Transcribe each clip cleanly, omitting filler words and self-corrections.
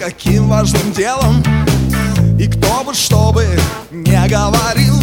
каким важным делом. И кто бы что бы не говорил,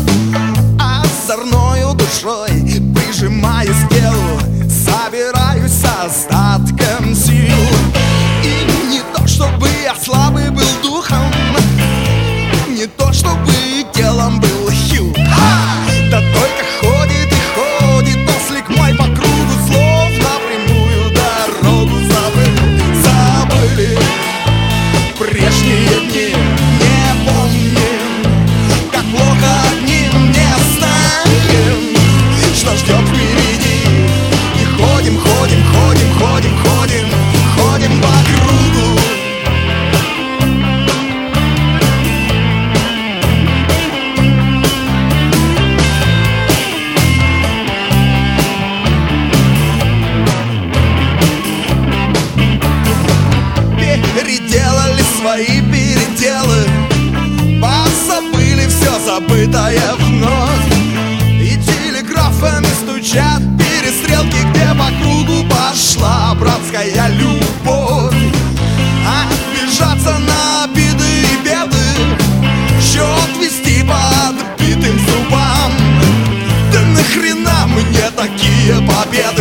озорною душой, прижимаясь к телу, собираюсь с остатком сил. И не то чтобы я слабый был духом, не то чтобы телом был хил, да только ходит и ходит ослик мой по кругу, словно прямую дорогу забыли прежние дни. Не помним, как плохо одним, не знаем, что ждет впереди. И ходим, ходим, ходим, ходим, ходим, ходим по кругу. Переделали свои переделы, позабыли все забытое вновь. И телеграфами стучат перестрелки, где по кругу пошла братская любовь. Обижаться на обиды и беды, счет вести по отбитым зубам. Да нахрена мне такие победы?